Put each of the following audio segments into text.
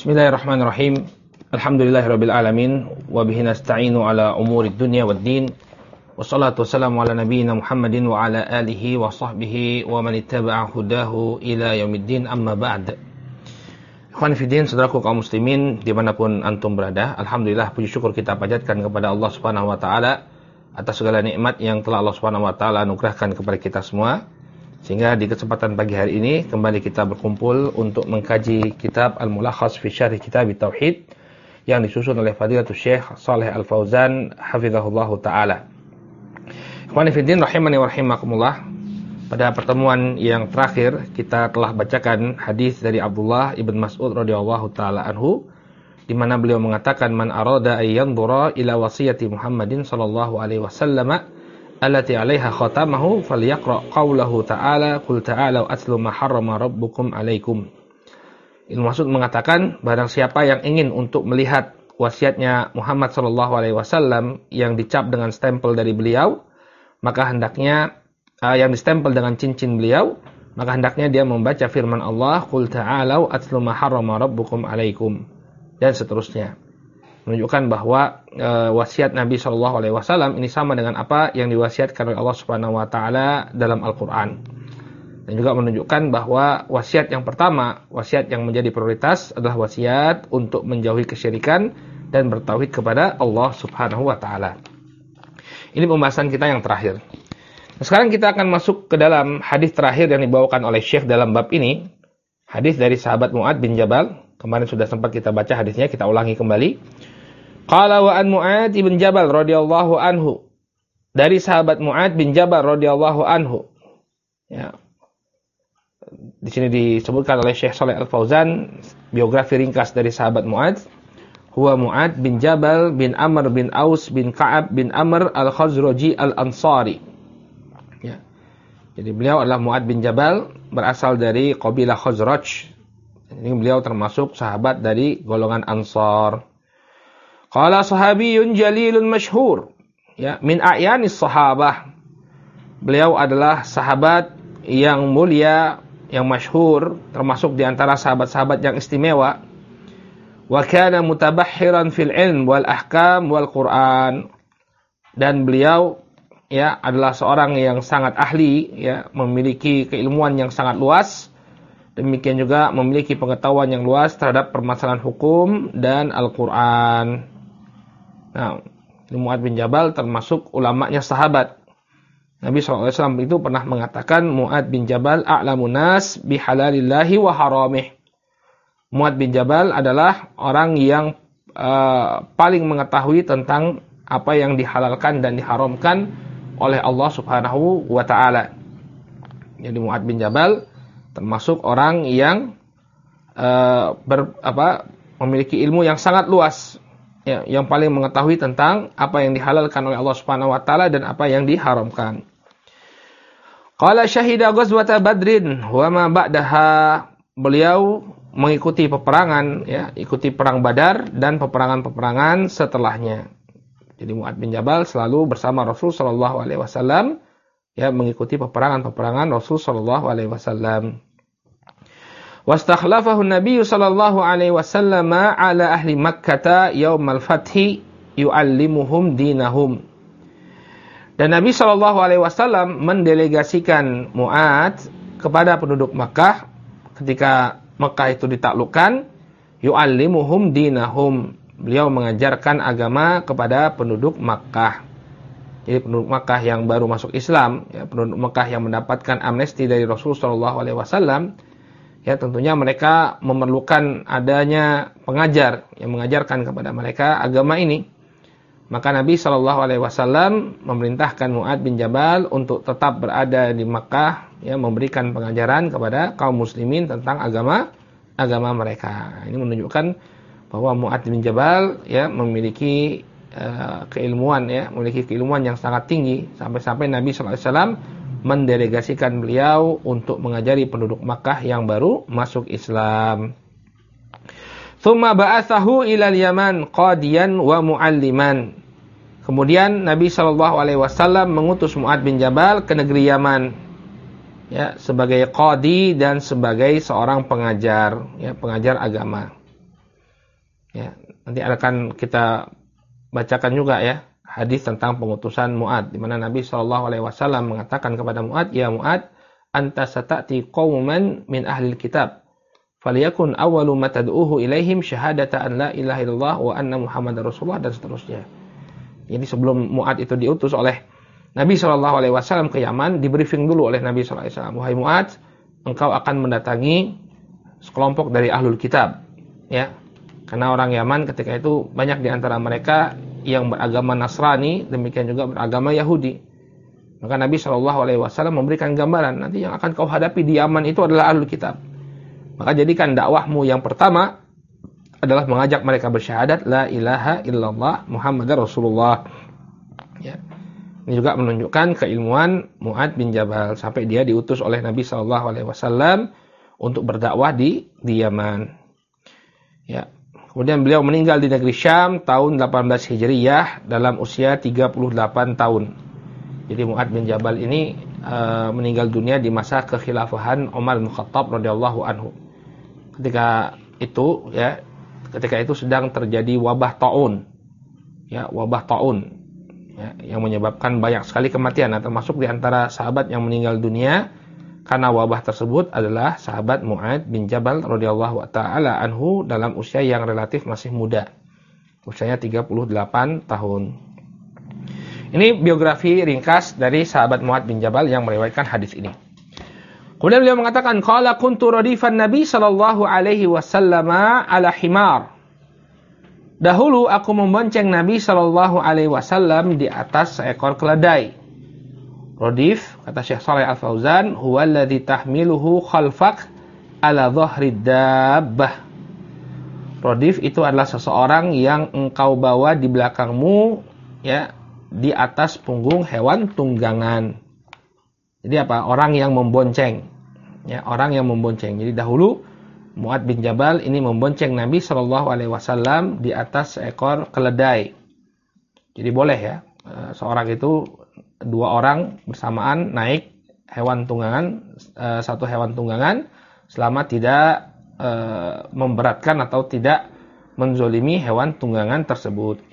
Bismillahirrahmanirrahim. Alhamdulillahirabbil alamin wa bihi nasta'inu ala umurid dunya waddin. Wassalatu wassalamu ala nabiyyina Muhammadin wa ala alihi wa sahbihi wa man ittaba'a hudahu ila yaumiddin, amma ba'd. Ikhwan fillah, saudaraku kaum muslimin dimanapun antum berada, alhamdulillah puji syukur kita panjatkan kepada Allah Subhanahu wa taala atas segala nikmat yang telah Allah Subhanahu wa taala anugerahkan kepada kita semua. Sehingga di kesempatan pagi hari ini kembali kita berkumpul untuk mengkaji kitab Al-Mulakhas fi Syarh Kitab Tauhid yang disusun oleh Fadilatul Syekh Shalih Al-Fauzan hafizahullahu taala. Ikhwani fillah rahimani wa rahimakumullah. Pada pertemuan yang terakhir kita telah bacakan hadis dari Abdullah ibn Mas'ud radhiyallahu taala anhu, di mana beliau mengatakan, man arada ay yanzura ila wasiyati Muhammadin sallallahu alaihi wasallam allati 'alaiha khatamahu falyaqra qaulahu ta'ala qul ta'alu atlu ma harrama rabbukum 'alaikum. Ibnu Mas'ud mengatakan, barang siapa yang ingin untuk melihat wasiatnya Muhammad sallallahu alaihi wasallam yang dicap dengan stempel dari beliau, maka hendaknya yang distempel dengan cincin beliau, maka hendaknya dia membaca firman Allah, qul ta'alu atlu ma harrama rabbukum 'alaikum, dan seterusnya. Menunjukkan bahwa wasiat Nabi Shallallahu Alaihi Wasallam ini sama dengan apa yang diwasiatkan oleh Allah Subhanahu Wa Taala dalam Al-Quran. Dan juga menunjukkan bahwa wasiat yang pertama, wasiat yang menjadi prioritas adalah wasiat untuk menjauhi kesyirikan dan bertauhid kepada Allah Subhanahu Wa Taala. Ini pembahasan kita yang terakhir. Nah, sekarang kita akan masuk ke dalam hadis terakhir yang dibawakan oleh Syekh dalam bab ini. Hadis dari sahabat Mu'ad bin Jabal. Kemarin sudah sempat kita baca hadisnya, kita ulangi kembali. Qala wa an Mu'ad bin Jabal radhiyallahu anhu. Dari sahabat Mu'ad bin Jabal radhiyallahu anhu. Ya. Di sini disebutkan oleh Syekh Shalih Al-Fauzan biografi ringkas dari sahabat Mu'ad. Huwa Mu'ad bin Jabal bin Amr bin Aus bin Ka'ab bin Amr al-Khazraji al-Ansari. Ya. Jadi beliau adalah Mu'ad bin Jabal, berasal dari kabilah Khazraj. Ini beliau termasuk sahabat dari golongan Ansar. Qala sahabiyun jalilun masyhur, ya, min a'yanis sahabah. Beliau adalah sahabat yang mulia, yang masyhur, termasuk di antara sahabat-sahabat yang istimewa. Wa kana mutabahhiran fil ilm wal ahkam wal Qur'an. Dan beliau, ya, adalah seorang yang sangat ahli, ya, memiliki keilmuan yang sangat luas. Demikian juga memiliki pengetahuan yang luas terhadap permasalahan hukum dan Al-Quran. Nah, Mu'ad bin Jabal termasuk ulamanya sahabat. Nabi SAW itu pernah mengatakan, Mu'ad bin Jabal a'lamun nas bihalalillahi wa haramih. Mu'ad bin Jabal adalah orang yang paling mengetahui tentang apa yang dihalalkan dan diharamkan oleh Allah Subhanahu wa ta'ala. Jadi Mu'ad bin Jabal termasuk orang yang memiliki ilmu yang sangat luas, ya, yang paling mengetahui tentang apa yang dihalalkan oleh Allah Subhanahu wa taala dan apa yang diharamkan. Qala syahida ghazwata Badrin wa ma ba'daha. Beliau mengikuti peperangan, ya, ikuti perang Badar dan peperangan-peperangan setelahnya. Jadi Mu'ad bin Jabal selalu bersama Rasul sallallahu alaihi wasallam, ya, mengikuti peperangan-peperangan Rasul sallallahu alaihi wasallam. Wastakhlafahu Nabi sallallahu alaihi wasallam ala ahli Makkah yaumal fathi yu'allimuhum dinahum. Dan Nabi sallallahu alaihi wasallam mendelegasikan Mu'ad kepada penduduk Makkah ketika Makkah itu ditaklukkan, yu'allimuhum dinahum. Beliau mengajarkan agama kepada penduduk Makkah. Jadi penduduk Makkah yang baru masuk Islam, ya, penduduk Makkah yang mendapatkan amnesti dari Rasul sallallahu alaihi wasallam, ya, tentunya mereka memerlukan adanya pengajar yang mengajarkan kepada mereka agama ini. Maka Nabi sallallahu alaihi wasallam memerintahkan Mu'ad bin Jabal untuk tetap berada di Makkah, ya, memberikan pengajaran kepada kaum muslimin tentang agama mereka. Ini menunjukkan bahwa Mu'ad bin Jabal, ya, memiliki keilmuan, ya, memiliki keilmuan yang sangat tinggi, sampai-sampai Nabi sallallahu alaihi wasallam mendelegasikan beliau untuk mengajari penduduk Makkah yang baru masuk Islam. Tsumma ba'atsahu ilal Yaman qadiyan wa mualliman. Kemudian Nabi sallallahu alaihi wasallam mengutus Mu'ad bin Jabal ke negeri Yaman, ya, sebagai qadi dan sebagai seorang pengajar, ya, pengajar agama. Ya, nanti akan kita bacakan juga ya hadis tentang pengutusan Mu'ad, di mana Nabi SAW mengatakan kepada Mu'ad, "Ya Mu'ad, anta sata'ti qauman min ahlil kitab, faliyakun awwalu ma tad'uhu ilaihim syahadata an la ilaha illallah wa anna Muhammadar Rasulullah," dan seterusnya. Jadi sebelum Mu'ad itu diutus oleh Nabi SAW ke Yaman, di-briefing dulu oleh Nabi SAW, "Wahai Mu'ad, engkau akan mendatangi sekelompok dari ahlul kitab." Ya, karena orang Yaman ketika itu banyak di antara mereka yang beragama Nasrani, demikian juga beragama Yahudi. Maka Nabi SAW memberikan gambaran, nanti yang akan kau hadapi di Yaman itu adalah ahlul kitab. Maka jadikan dakwahmu yang pertama adalah mengajak mereka bersyahadat la ilaha illallah Muhammadar Rasulullah. Ya. Ini juga menunjukkan keilmuan Mu'ad bin Jabal sampai dia diutus oleh Nabi SAW untuk berdakwah di Yaman. Ya. Kemudian beliau meninggal di negeri Syam tahun 18 Hijriyah dalam usia 38 tahun. Jadi Mu'ad bin Jabal ini meninggal dunia di masa kekhilafahan Umar bin Khattab radhiyallahu anhu. Ketika itu sedang terjadi wabah taun. Ya, wabah taun. Ya, yang menyebabkan banyak sekali kematian. Nah, termasuk di antara sahabat yang meninggal dunia karena wabah tersebut adalah sahabat Mu'ad bin Jabal radhiyallahu taala anhu dalam usia yang relatif masih muda. Usianya 38 tahun. Ini biografi ringkas dari sahabat Mu'ad bin Jabal yang meriwayatkan hadis ini. Kemudian beliau mengatakan, "Qala kuntu radifan Nabi sallallahu alaihi wasallam ala himar." Dahulu aku membonceng Nabi sallallahu alaihi wasallam di atas seekor keledai. Rodif, kata Syekh Shalih Al-Fauzan, huwa alladhi tahmiluhu khalfak ala dhahri dabbah. Rodif itu adalah seseorang yang engkau bawa di belakangmu, ya, di atas punggung hewan tunggangan. Jadi apa? Orang yang membonceng. Ya, orang yang membonceng. Jadi dahulu Mu'ad bin Jabal ini membonceng Nabi SAW di atas seekor keledai. Jadi boleh ya, seorang itu, dua orang bersamaan naik hewan tunggangan, satu hewan tunggangan, selama tidak memberatkan atau tidak menzolimi hewan tunggangan tersebut.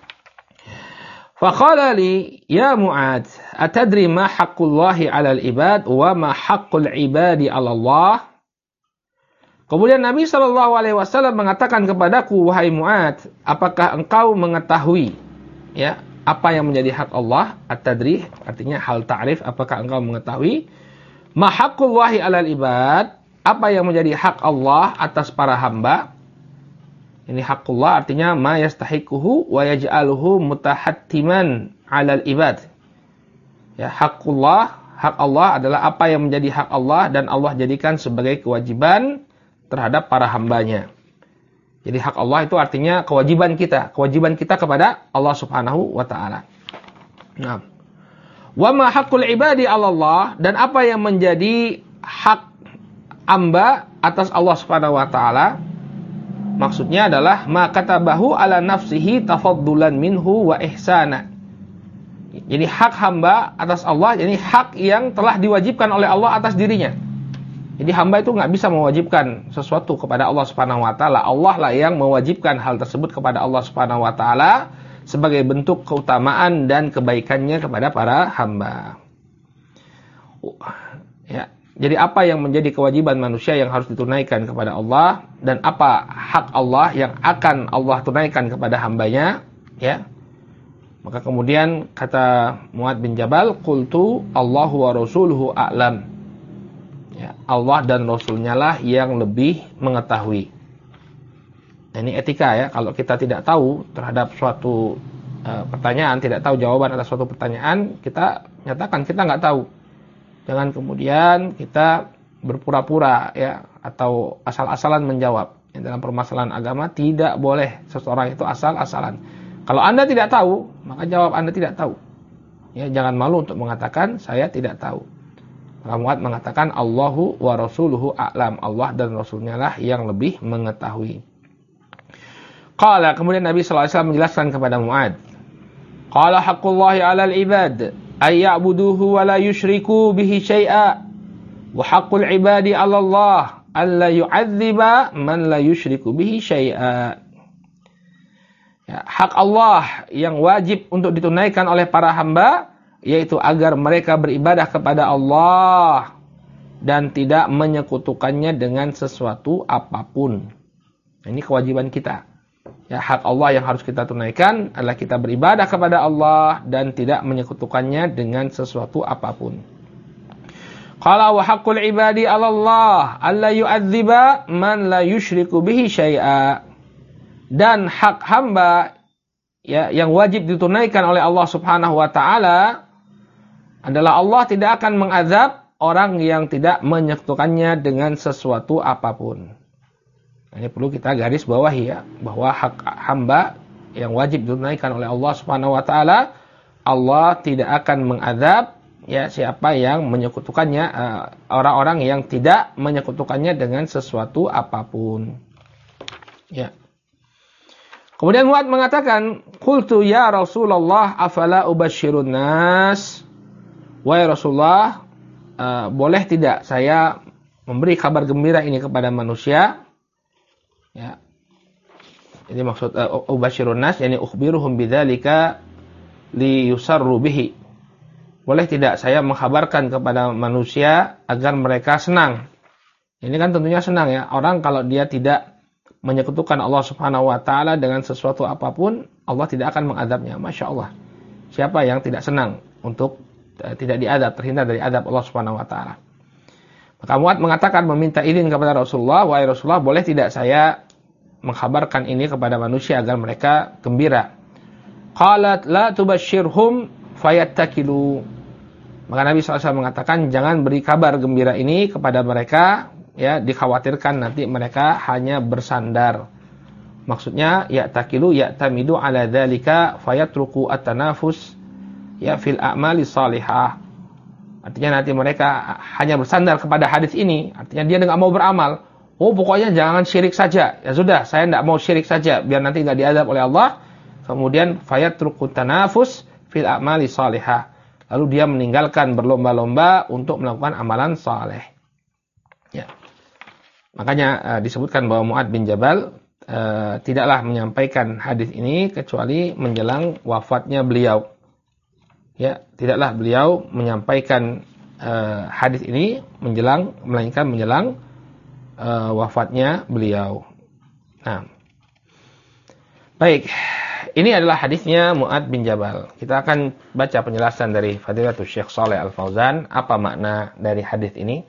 Faqala li, ya Mu'ad, atadri ma haqqullahi 'alal ibad wa ma haqqul ibadi 'ala Allah? Kemudian Nabi SAW mengatakan kepadaku, wahai Mu'ad, apakah engkau mengetahui ya apa yang menjadi hak Allah? At-tadri artinya hal ta'rif, apakah engkau mengetahui? Ma haqqullahi 'alal ibad, apa yang menjadi hak Allah atas para hamba? Ini haqqullah artinya ma yastahiquhu wa yaj'aluhu mutahattiman 'alal ibad. Ya, haqqullah, hak Allah adalah apa yang menjadi hak Allah dan Allah jadikan sebagai kewajiban terhadap para hambanya. Jadi hak Allah itu artinya kewajiban kita kepada Allah Subhanahu wa taala. Nah, wa ma haqqul ibadi 'ala Allah, dan apa yang menjadi hak hamba atas Allah Subhanahu wa taala? Maksudnya adalah ma katabahu 'ala nafsihi tafaddulan minhu wa ihsana. Jadi hak hamba atas Allah, jadi hak yang telah diwajibkan oleh Allah atas dirinya. Jadi hamba itu nggak bisa mewajibkan sesuatu kepada Allah Subhanahu wa taala. Allah lah yang mewajibkan hal tersebut kepada Allah Subhanahu wa taala sebagai bentuk keutamaan dan kebaikannya kepada para hamba. Ya, jadi apa yang menjadi kewajiban manusia yang harus ditunaikan kepada Allah dan apa hak Allah yang akan Allah tunaikan kepada hambanya, ya. Maka kemudian kata Mu'ad bin Jabal, qultu Allahu wa rasuluhu a'lam. Ya, Allah dan Rasulnya lah yang lebih mengetahui. Nah, ini etika ya. Kalau kita tidak tahu terhadap suatu pertanyaan, tidak tahu jawaban atas suatu pertanyaan, kita nyatakan kita nggak tahu. Jangan kemudian kita berpura-pura ya atau asal-asalan menjawab. Dalam permasalahan agama tidak boleh seseorang itu asal-asalan. Kalau Anda tidak tahu, maka jawab Anda tidak tahu. Ya, jangan malu untuk mengatakan saya tidak tahu. Mu'ad mengatakan Allahu wa rasuluhu a'lam, Allah dan Rasulnya lah yang lebih mengetahui. Qala, kemudian Nabi SAW menjelaskan kepada Mu'ad, qala haqqullahi 'alal ibad ay ya'buduhu wa la yusyriku bihi syai'a wa haqqul ibadi 'ala Allah alla yu'adziba man la yusyriku bihi syai'a. Ya, hak Allah yang wajib untuk ditunaikan oleh para hamba, yaitu agar mereka beribadah kepada Allah dan tidak menyekutukannya dengan sesuatu apapun. Ini kewajiban kita. Ya, hak Allah yang harus kita tunaikan adalah kita beribadah kepada Allah dan tidak menyekutukannya dengan sesuatu apapun. Qala wa haqqul ibadi 'ala Allah alla yu'adziba man la yusyriku bihi syai'a. Dan hak hamba ya yang wajib ditunaikan oleh Allah Subhanahu wa taala adalah Allah tidak akan mengazab orang yang tidak menyekutukannya dengan sesuatu apapun. Ini perlu kita garis bawahi ya, bahwa hak hamba yang wajib ditunaikan oleh Allah Subhanahu wa taala, Allah tidak akan mengazab ya siapa yang menyekutukannya, orang-orang yang tidak menyekutukannya dengan sesuatu apapun. Ya. Kemudian Mu'adz mengatakan, "Qultu ya Rasulullah afala ubasyirun nas?" Wahai Rasulullah, boleh tidak saya memberi kabar gembira ini kepada manusia? Ya. Ini maksud ubasyirun nas, yakni ukhbiruhum bidzalika li yusarru bihi. Boleh tidak saya mengkhabarkan kepada manusia agar mereka senang? Ini kan tentunya senang ya. Orang kalau dia tidak menyekutukan Allah Subhanahu wa taala dengan sesuatu apapun, Allah tidak akan mengazabnya. Masya Allah. Siapa yang tidak senang untuk tidak diazab, terhindar dari azab Allah Subhanahu wa taala? Maka Mu'adz mengatakan, meminta izin kepada Rasulullah, wahai Rasulullah, boleh tidak saya mengkhabarkan ini kepada manusia agar mereka gembira? Qalat la tubasyirhum fayattakilu. Maka Nabi SAW mengatakan, jangan beri kabar gembira ini kepada mereka, ya, dikhawatirkan nanti mereka hanya bersandar. Maksudnya ya'takilu ya'tamidu ala dzalika fayatruku at-tanafus ya fil a'mali shalihah. Artinya nanti mereka hanya bersandar kepada hadis ini, artinya dia enggak mau beramal. Oh, pokoknya jangan syirik saja. Ya sudah, saya enggak mau syirik saja biar nanti enggak diazab oleh Allah. Kemudian fayatruku tanafus fil a'mali shalihah. Lalu dia meninggalkan berlomba-lomba untuk melakukan amalan saleh. Ya. Makanya disebutkan bahwa Mu'adz bin Jabal tidaklah menyampaikan hadis ini kecuali menjelang wafatnya beliau. Ya, tidaklah beliau menyampaikan hadis ini melainkan menjelang wafatnya beliau. Nah, baik, ini adalah hadisnya Mu'adz bin Jabal. Kita akan baca penjelasan dari Fadilatul Syekh Shalih Al-Fauzan, apa makna dari hadis ini.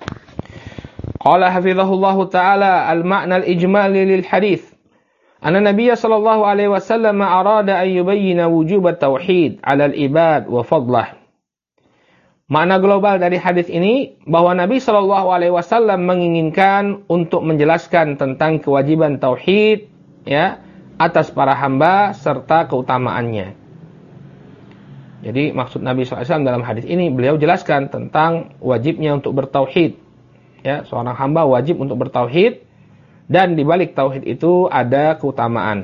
Qala hafizahullahu ta'ala al-ma'na al-ijmali lil hadith. Anna Nabiyya sallallahu alaihi wasallam arada an yubayyina wujub at-tauhid 'ala al-ibad wa fadlah. Makna global dari hadis ini bahwa Nabi sallallahu alaihi wasallam menginginkan untuk menjelaskan tentang kewajiban tauhid ya atas para hamba serta keutamaannya. Jadi maksud Nabi sallallahu alaihi wasallam dalam hadis ini beliau jelaskan tentang wajibnya untuk bertauhid. Ya, seorang hamba wajib untuk bertauhid dan di balik tauhid itu ada keutamaan.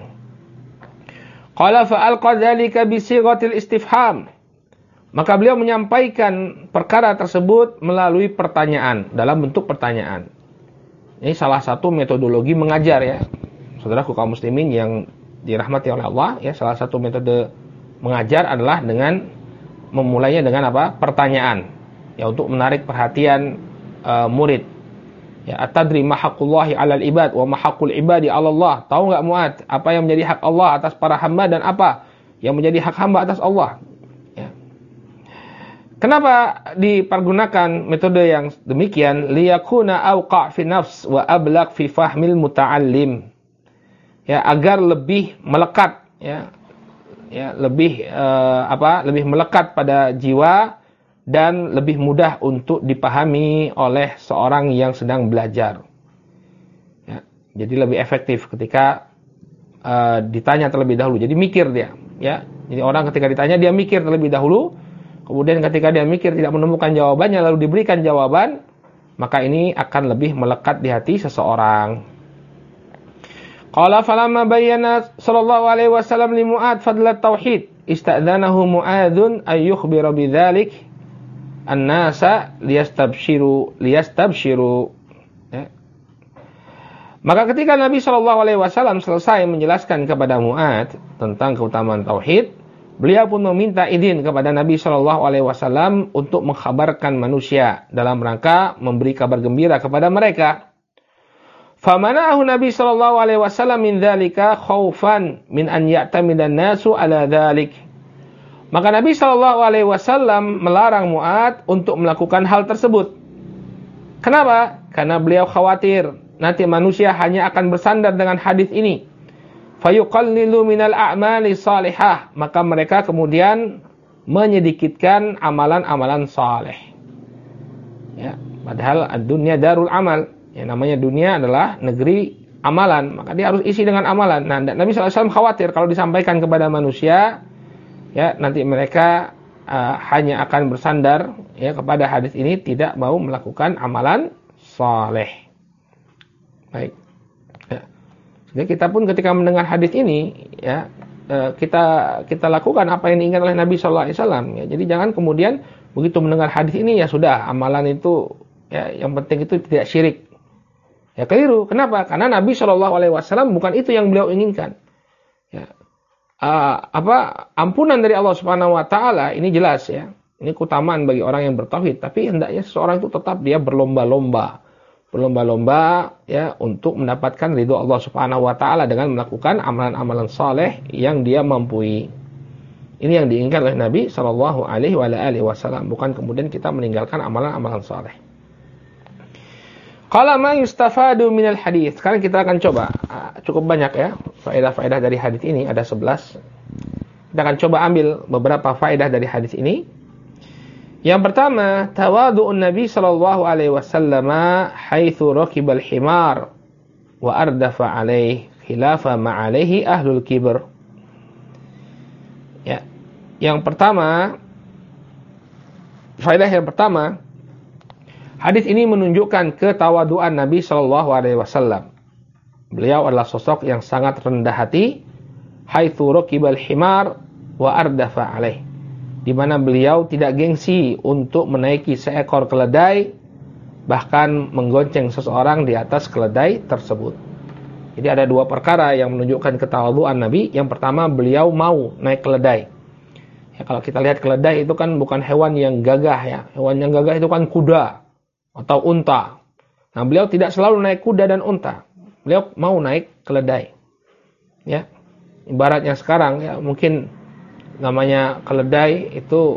Qala fa alqa dzalika bi sighatil istifham. Maka beliau menyampaikan perkara tersebut melalui pertanyaan, dalam bentuk pertanyaan. Ini salah satu metodologi mengajar ya. Saudaraku kaum muslimin yang dirahmati oleh Allah, ya, salah satu metode mengajar adalah dengan memulainya dengan apa? Pertanyaan. Ya, untuk menarik perhatian murid. Ya, atadri ma haqqullahi 'alal ibad wa ma haqqul ibadi 'ala Allah. Tahu enggak Mu'adz apa yang menjadi hak Allah atas para hamba dan apa yang menjadi hak hamba atas Allah? Ya. Kenapa dipergunakan metode yang demikian? Liyakuna awqa' fi nafs wa ablaq fi fahmil muta'allim. Ya, agar lebih melekat ya. Ya, lebih lebih melekat pada jiwa dan lebih mudah untuk dipahami oleh seorang yang sedang belajar. Ya, jadi lebih efektif ketika ditanya terlebih dahulu. Jadi mikir dia. Ya, jadi orang ketika ditanya dia mikir terlebih dahulu. Kemudian ketika dia mikir tidak menemukan jawabannya lalu diberikan jawaban, maka ini akan lebih melekat di hati seseorang. Qala falamma bayyana sallallahu alaihi wasallam li Mu'adz fadlat tauhid, ista'dzanahu Mu'adzun ay yukhbira bidzalik an-nasa liyastabshiru. Ya. Maka ketika Nabi Shallallahu Alaihi Wasallam selesai menjelaskan kepada Mu'adz tentang keutamaan tauhid, beliau pun meminta izin kepada Nabi Shallallahu Alaihi Wasallam untuk mengkhabarkan manusia dalam rangka memberi kabar gembira kepada mereka. Famana'ahu Nabi Shallallahu Alaihi Wasallam min dzalika khaufan min an ya'tamidan nasu ala dzalik. Maka Nabi Shallallahu Alaihi Wasallam melarang Mu'adz untuk melakukan hal tersebut. Kenapa? Karena beliau khawatir nanti manusia hanya akan bersandar dengan hadis ini. Fayuqallilu minal a'mali salihah. Maka mereka kemudian menyedikitkan amalan-amalan saleh. Ya, padahal dunia darul amal. Yang namanya dunia adalah negeri amalan. Maka dia harus isi dengan amalan. Nah, Nabi SAW khawatir kalau disampaikan kepada manusia, ya nanti mereka hanya akan bersandar ya kepada hadis ini, tidak mau melakukan amalan saleh. Baik. Ya. Jadi kita pun ketika mendengar hadis ini, ya kita lakukan apa yang diinginkan oleh Nabi SAW. Ya. Jadi jangan kemudian begitu mendengar hadis ini ya sudah amalan itu ya yang penting itu tidak syirik. Ya keliru. Kenapa? Karena Nabi SAW bukan itu yang beliau inginkan. Ya. Ampunan dari Allah Subhanahu Wa Taala ini jelas ya. Ini keutamaan bagi orang yang bertauhid. Tapi hendaknya seseorang itu tetap dia berlomba-lomba ya untuk mendapatkan ridho Allah Subhanahu Wa Taala dengan melakukan amalan-amalan saleh yang dia mampu. Ini yang diinginkan oleh Nabi Shallallahu Alaihi Wasallam. Bukan kemudian kita meninggalkan amalan-amalan saleh. Qala ma yustafadu minal hadis. Sekarang kita akan coba. Cukup banyak ya faedah-faedah dari hadis ini, ada 11. Kita akan coba ambil beberapa faedah dari hadis ini. Yang pertama, tawadu'un Nabi sallallahu alaihi wasallam haitsu raqibal himar wa ardafa alaihi khilafa ma alaihi ahlul kibr. Ya. Yang pertama, faedah yang pertama, hadis ini menunjukkan ketawaduan Nabi Shallallahu Alaihi Wasallam. Beliau adalah sosok yang sangat rendah hati. Haitsu raqibal himar wa ardafa alaih. Di mana beliau tidak gengsi untuk menaiki seekor keledai, bahkan menggonceng seseorang di atas keledai tersebut. Jadi ada dua perkara yang menunjukkan ketawaduan Nabi. Yang pertama, beliau mau naik keledai. Ya, kalau kita lihat keledai itu kan bukan hewan yang gagah ya. Hewan yang gagah itu kan kuda atau unta. Nah, beliau tidak selalu naik kuda dan unta. Beliau mau naik keledai. Ya. Ibaratnya sekarang ya, mungkin namanya keledai itu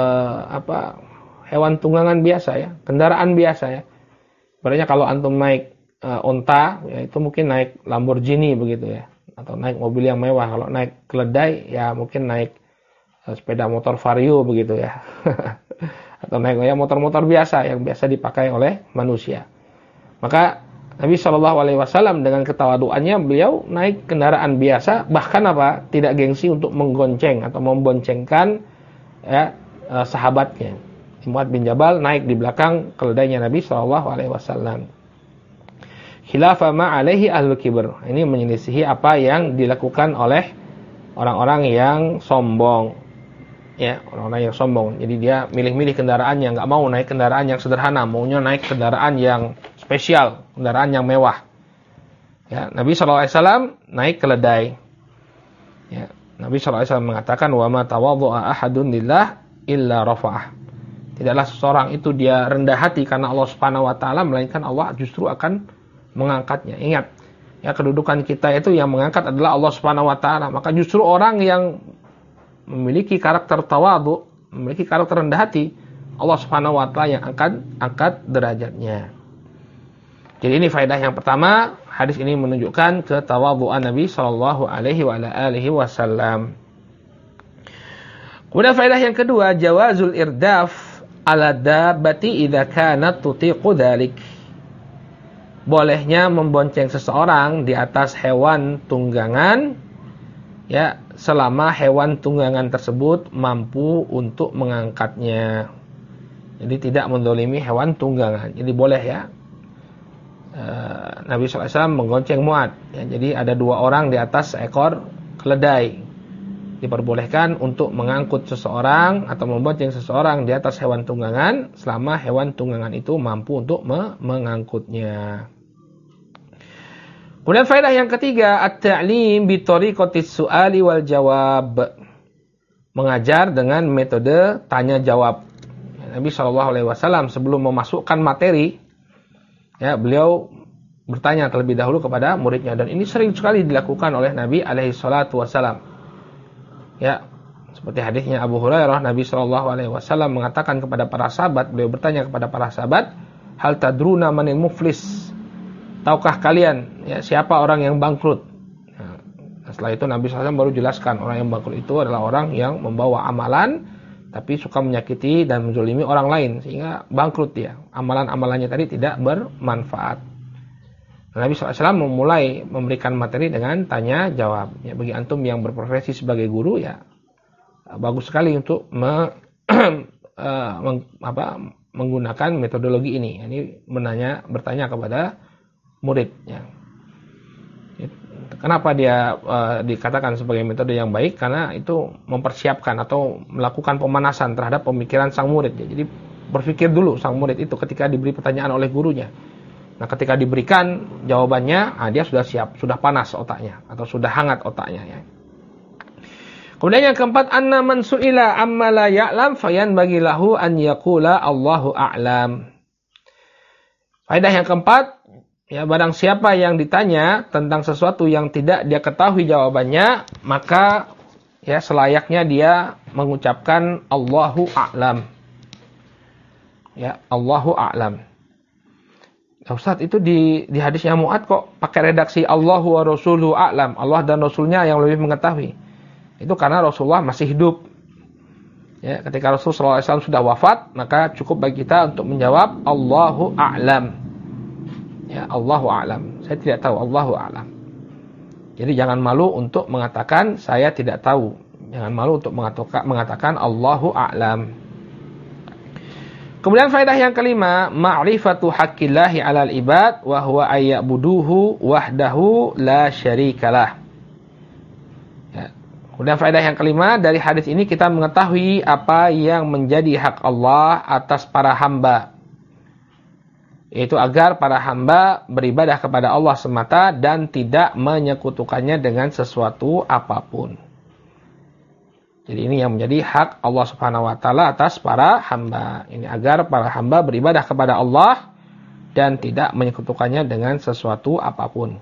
hewan tunggangan biasa ya, kendaraan biasa ya. Ibaratnya kalau antum naik unta ya, itu mungkin naik Lamborghini begitu ya, atau naik mobil yang mewah. Kalau naik keledai ya mungkin naik sepeda motor Vario begitu ya. Atau naik ya motor-motor biasa yang biasa dipakai oleh manusia. Maka Nabi Shallallahu Alaihi Wasallam dengan ketawaduannya beliau naik kendaraan biasa, bahkan tidak gengsi untuk menggonceng atau memboncengkan ya sahabatnya. Mu'adz bin Jabal naik di belakang keledainya Nabi Shallallahu Alaihi Wasallam. Khilafa ma alaihi ahlul kibr. Ini menyelisihi apa yang dilakukan oleh orang-orang yang sombong. Ya, orang-orang yang sombong. Jadi dia milih-milih kendaraan yang nggak mau naik kendaraan yang sederhana, maunya naik kendaraan yang spesial, kendaraan yang mewah. Ya, Nabi SAW naik keledai. Ya, Nabi SAW mengatakan, wa ma tawadhu'a ahadun lillah illa rafa'ah. Tidaklah seseorang itu dia rendah hati karena Allah Subhanahu wa taala, melainkan Allah justru akan mengangkatnya. Ingat, ya kedudukan kita itu yang mengangkat adalah Allah Subhanahu wa taala. Maka justru orang yang memiliki karakter tawadhu, memiliki karakter rendah hati, Allah Subhanahu wa taala yang akan angkat derajatnya. Jadi ini faedah yang pertama, hadis ini menunjukkan ketawadhuan Nabi sallallahu alaihi wasallam. Kemudian faedah yang kedua, jawazul irdaf ala dabbati idza kanat tutiqu dzalik. Bolehnya membonceng seseorang di atas hewan tunggangan ya, selama hewan tunggangan tersebut mampu untuk mengangkatnya. Jadi tidak mendolimi hewan tunggangan. Jadi boleh ya. Nabi SAW menggonceng Mu'adz. Ya, jadi ada dua orang di atas seekor keledai. Diperbolehkan untuk mengangkut seseorang atau membonceng seseorang di atas hewan tunggangan selama hewan tunggangan itu mampu untuk mengangkutnya. Kemudian faedah yang ketiga, at-ta'lim bi tariqatis su'ali wal jawab. Mengajar dengan metode tanya jawab. Nabi SAW sebelum memasukkan materi, ya, beliau bertanya terlebih dahulu kepada muridnya, dan ini sering sekali dilakukan oleh Nabi SAW. Ya, seperti hadisnya Abu Hurairah, Nabi SAW mengatakan kepada para sahabat, beliau bertanya kepada para sahabat, hal tadruna manil muflis? Tahukah kalian, ya, siapa orang yang bangkrut? Nah, setelah itu Nabi SAW baru jelaskan, orang yang bangkrut itu adalah orang yang membawa amalan tapi suka menyakiti dan menzalimi orang lain, sehingga bangkrut dia. Amalan-amalannya tadi tidak bermanfaat. Nabi SAW memulai memberikan materi dengan tanya jawab. Ya, bagi antum yang berprofesi sebagai guru, ya bagus sekali untuk menggunakan metodologi ini. Ini bertanya kepada murid. Ya. Kenapa dia dikatakan sebagai metode yang baik? Karena itu mempersiapkan atau melakukan pemanasan terhadap pemikiran sang murid. Ya. Jadi berpikir dulu sang murid itu ketika diberi pertanyaan oleh gurunya. Nah, ketika diberikan jawabannya, dia sudah siap, sudah panas otaknya atau sudah hangat otaknya. Ya. Kemudian yang keempat, anna man su'ila amma la ya'lam fayanbaghi lahu an yaqula Allahu a'lam. Faedah yang keempat, ya, barang siapa yang ditanya tentang sesuatu yang tidak dia ketahui jawabannya, maka ya selayaknya dia mengucapkan Allahu a'lam. Ya, Allahu a'lam. Ya, Ustaz, itu di hadisnya Mu'ad kok pakai redaksi Allahu wa rasuluhu a'lam. Allah dan Rasulnya yang lebih mengetahui. Itu karena Rasulullah masih hidup. Ya, ketika Rasulullah SAW sudah wafat, maka cukup bagi kita untuk menjawab Allahu a'lam. Ya, Allahu a'lam. Saya tidak tahu, Allahu a'lam. Jadi jangan malu untuk mengatakan saya tidak tahu. Jangan malu untuk mengatakan Allahu a'lam. Kemudian faedah yang kelima, ma'rifatu haqqillahi 'alal ibad wa huwa ayya'buduhu wahdahu la syarikalah. Ya. Kemudian faedah yang kelima, dari hadis ini kita mengetahui apa yang menjadi hak Allah atas para hamba. Yaitu agar para hamba beribadah kepada Allah semata dan tidak menyekutukannya dengan sesuatu apapun. Jadi ini yang menjadi hak Allah Subhanahu wa taala atas para hamba. Ini agar para hamba beribadah kepada Allah dan tidak menyekutukannya dengan sesuatu apapun.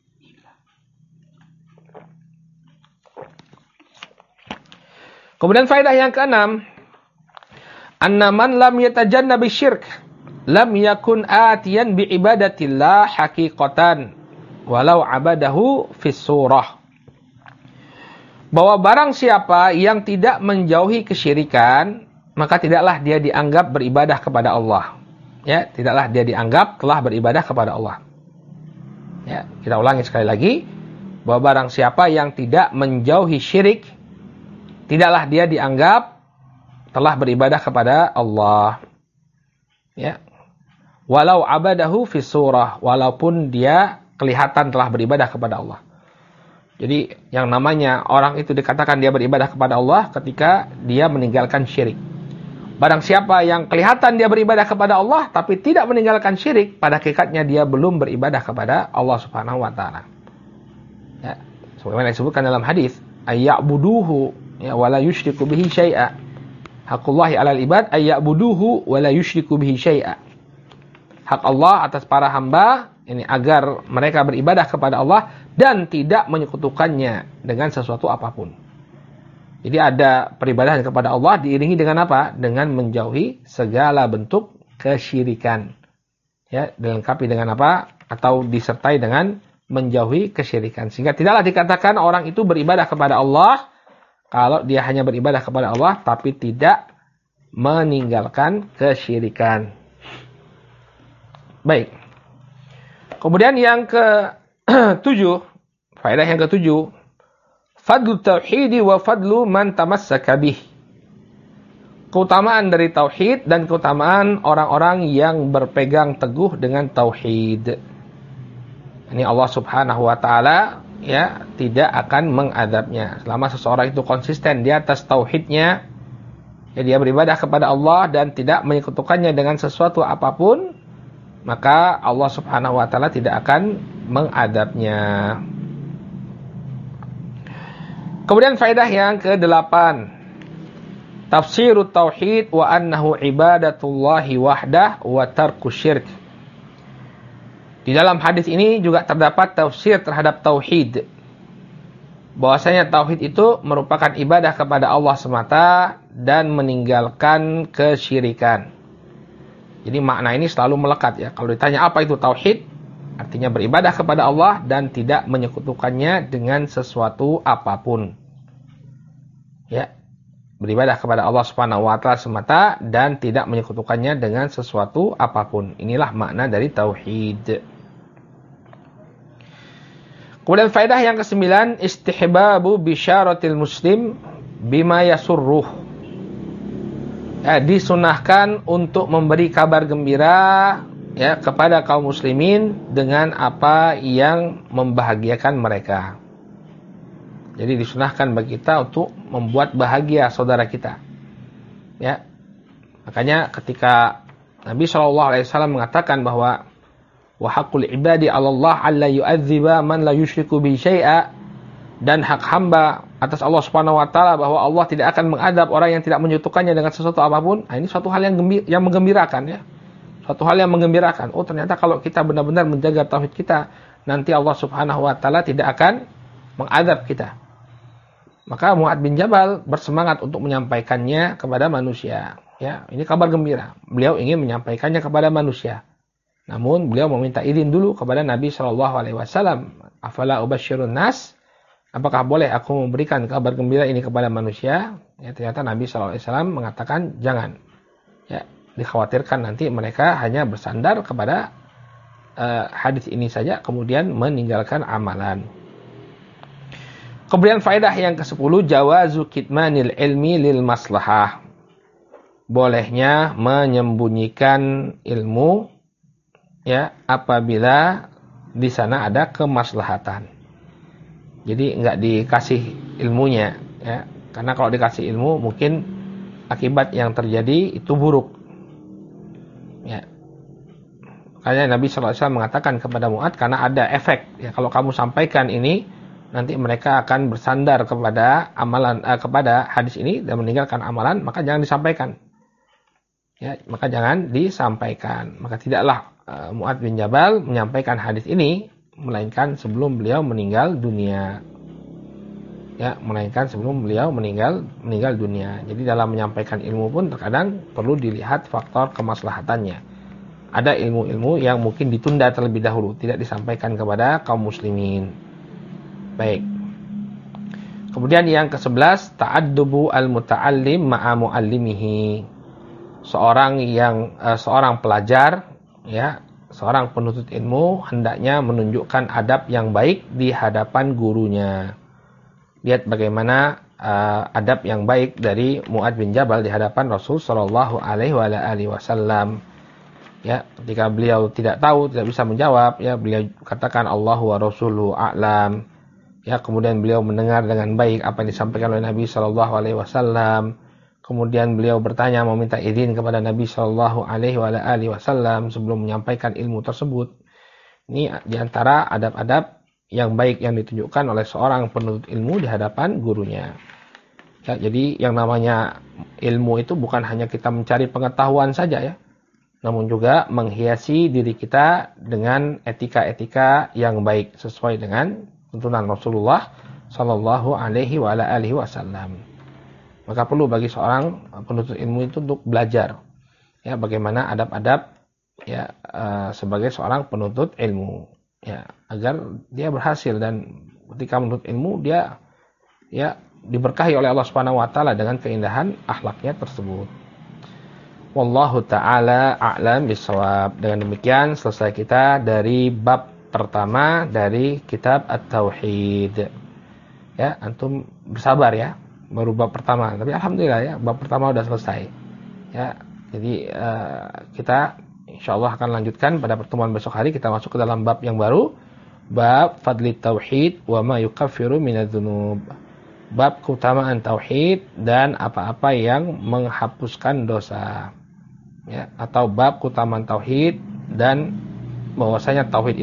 Kemudian faedah yang keenam, anna man lam yatajannabi syirk lam yakun atiyan bi ibadatillah haqiqatan walau abadahu fis surah. Bahwa barang siapa yang tidak menjauhi kesyirikan, maka tidaklah dia dianggap beribadah kepada Allah. Ya, tidaklah dia dianggap telah beribadah kepada Allah. Ya, kita ulangi sekali lagi, bahwa barang siapa yang tidak menjauhi syirik, tidaklah dia dianggap telah beribadah kepada Allah. Ya. Walau abadahu fi surah, walaupun dia kelihatan telah beribadah kepada Allah. Jadi yang namanya orang itu dikatakan dia beribadah kepada Allah ketika dia meninggalkan syirik. Barang siapa yang kelihatan dia beribadah kepada Allah tapi tidak meninggalkan syirik, pada hakikatnya dia belum beribadah kepada Allah Subhanahu wa taala. Ya, sebagaimana disebutkan dalam hadis, ayya'buduhu ya wala yusyriku bihi syai'a. Haqqullahi 'alal ibad ayya'buduhu wala yusyriku bihi syai'a. Hak Allah atas para hamba ini agar mereka beribadah kepada Allah dan tidak menyekutukannya dengan sesuatu apapun. Jadi ada peribadahan kepada Allah diiringi dengan apa? Dengan menjauhi segala bentuk kesyirikan. Ya, dilengkapi dengan apa? Atau disertai dengan menjauhi kesyirikan. Sehingga tidaklah dikatakan orang itu beribadah kepada Allah kalau dia hanya beribadah kepada Allah tapi tidak meninggalkan kesyirikan. Baik. Kemudian yang ke-7, faedah yang ke-7, fadlu tauhidi wa fadlu man tamassaka bih. Keutamaan dari tauhid dan keutamaan orang-orang yang berpegang teguh dengan tauhid. Ini Allah Subhanahu wa taala ya tidak akan mengadabnya selama seseorang itu konsisten di atas tauhidnya. Ya, dia beribadah kepada Allah dan tidak menyekutukannya dengan sesuatu apapun, maka Allah Subhanahu wa taala tidak akan mengadabnya. Kemudian faedah yang ke-8, tafsirut tauhid wa annahu ibadatullahi wahdah wa tarku syirk. Di dalam hadis ini juga terdapat tafsir terhadap tauhid. Bahwasanya tauhid itu merupakan ibadah kepada Allah semata dan meninggalkan kesyirikan. Jadi makna ini selalu melekat ya. Kalau ditanya apa itu tauhid, artinya beribadah kepada Allah dan tidak menyekutukannya dengan sesuatu apapun. Ya. Beribadah kepada Allah Subhanahu wa taala semata dan tidak menyekutukannya dengan sesuatu apapun. Inilah makna dari tauhid. Kemudian faedah yang ke-9, istihbabu bisyaratil muslim bima yasurruh. Disunahkan untuk memberi kabar gembira ya kepada kaum muslimin dengan apa yang membahagiakan mereka. Jadi disunahkan bagi kita untuk membuat bahagia saudara kita. Ya. Makanya ketika Nabi SAW mengatakan bahwa wa haqqul ibadi 'ala Allah alla yu'adziba man la yusyriku bi syai'a, dan hak hamba atas Allah Subhanahu wa taala bahwa Allah tidak akan mengadab orang yang tidak menyekutukannya dengan sesuatu apapun. Nah, ini suatu hal yang menggembirakan ya. Suatu hal yang menggembirakan. Oh, ternyata kalau kita benar-benar menjaga tauhid kita, nanti Allah Subhanahu wa taala tidak akan mengadab kita. Maka Mu'adz bin Jabal bersemangat untuk menyampaikannya kepada manusia. Ya, ini kabar gembira. Beliau ingin menyampaikannya kepada manusia. Namun beliau meminta izin dulu kepada Nabi SAW. Afala ubasyirun nas? Apakah boleh aku memberikan kabar gembira ini kepada manusia? Ya, ternyata Nabi SAW mengatakan jangan. Ya, dikhawatirkan nanti mereka hanya bersandar kepada hadis ini saja, kemudian meninggalkan amalan. Kemudian faedah yang ke-10, jawazu kitmanil ilmi lil maslahah. Bolehnya menyembunyikan ilmu ya apabila di sana ada kemaslahatan. Jadi enggak dikasih ilmunya ya. Karena kalau dikasih ilmu mungkin akibat yang terjadi itu buruk. Ya. Makanya Nabi SAW mengatakan kepada Mu'adz, karena ada efek ya, kalau kamu sampaikan ini nanti mereka akan bersandar kepada amalan kepada hadis ini dan meninggalkan amalan, maka jangan disampaikan. Ya, maka jangan disampaikan. Maka tidaklah Mu'adz bin Jabal menyampaikan hadis ini melainkan sebelum beliau meninggal dunia. Ya, melainkan sebelum beliau meninggal dunia. Jadi dalam menyampaikan ilmu pun terkadang perlu dilihat faktor kemaslahatannya. Ada ilmu-ilmu yang mungkin ditunda terlebih dahulu, tidak disampaikan kepada kaum muslimin. Baik. Kemudian yang ke-11, ta'addubu al-muta'allim ma'a mu'allimihi. Seorang pelajar ya, seorang penuntut ilmu hendaknya menunjukkan adab yang baik di hadapan gurunya. Lihat bagaimana adab yang baik dari Mu'adz bin Jabal di hadapan Rasul sallallahu alaihi wasallam. Ya, ketika beliau tidak tahu, tidak bisa menjawab, ya beliau katakan Allahu wa rasuluhu a'lam. Ya, kemudian beliau mendengar dengan baik apa yang disampaikan oleh Nabi sallallahu alaihi wasallam. Kemudian beliau bertanya, meminta izin kepada Nabi sallallahu alaihi wasallam sebelum menyampaikan ilmu tersebut. Ini diantara adab-adab yang baik yang ditunjukkan oleh seorang penuntut ilmu di hadapan gurunya. Ya, jadi yang namanya ilmu itu bukan hanya kita mencari pengetahuan saja ya, namun juga menghiasi diri kita dengan etika-etika yang baik sesuai dengan tuntunan Rasulullah sallallahu alaihi wasallam. Maka perlu bagi seorang penuntut ilmu itu untuk belajar ya bagaimana adab-adab ya sebagai seorang penuntut ilmu ya, agar dia berhasil dan ketika menuntut ilmu dia ya diberkahi oleh Allah Subhanahu wa taala dengan keindahan akhlaknya tersebut. Wallahu taala a'lam bissawab. Dengan demikian selesai kita dari bab pertama dari kitab At-Tauhid. Ya, antum bersabar ya. Baru bab pertama, tapi alhamdulillah ya bab pertama sudah selesai. Ya, jadi kita insyaallah akan lanjutkan pada pertemuan besok hari. Kita masuk ke dalam bab yang baru, bab fadli tauhid wa ma yukaffiru minadz-dzunub. Bab keutamaan tauhid dan apa-apa yang menghapuskan dosa. Ya, atau bab keutamaan tauhid dan bahwasanya tauhid itu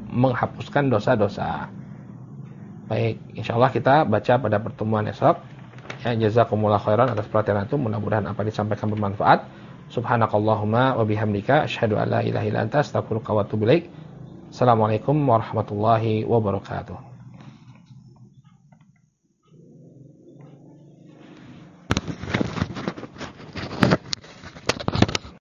menghapuskan dosa-dosa. Baik, insyaallah kita baca pada pertemuan esok. Ya, jazakumullah khairan atas perhatian antum. Mudah-mudahan apa disampaikan bermanfaat. Subhanakallahumma wa bihamdika asyhadu an la ilaha illa anta astaghfiruka wa atubu ilaik. Assalamualaikum warahmatullahi wabarakatuh.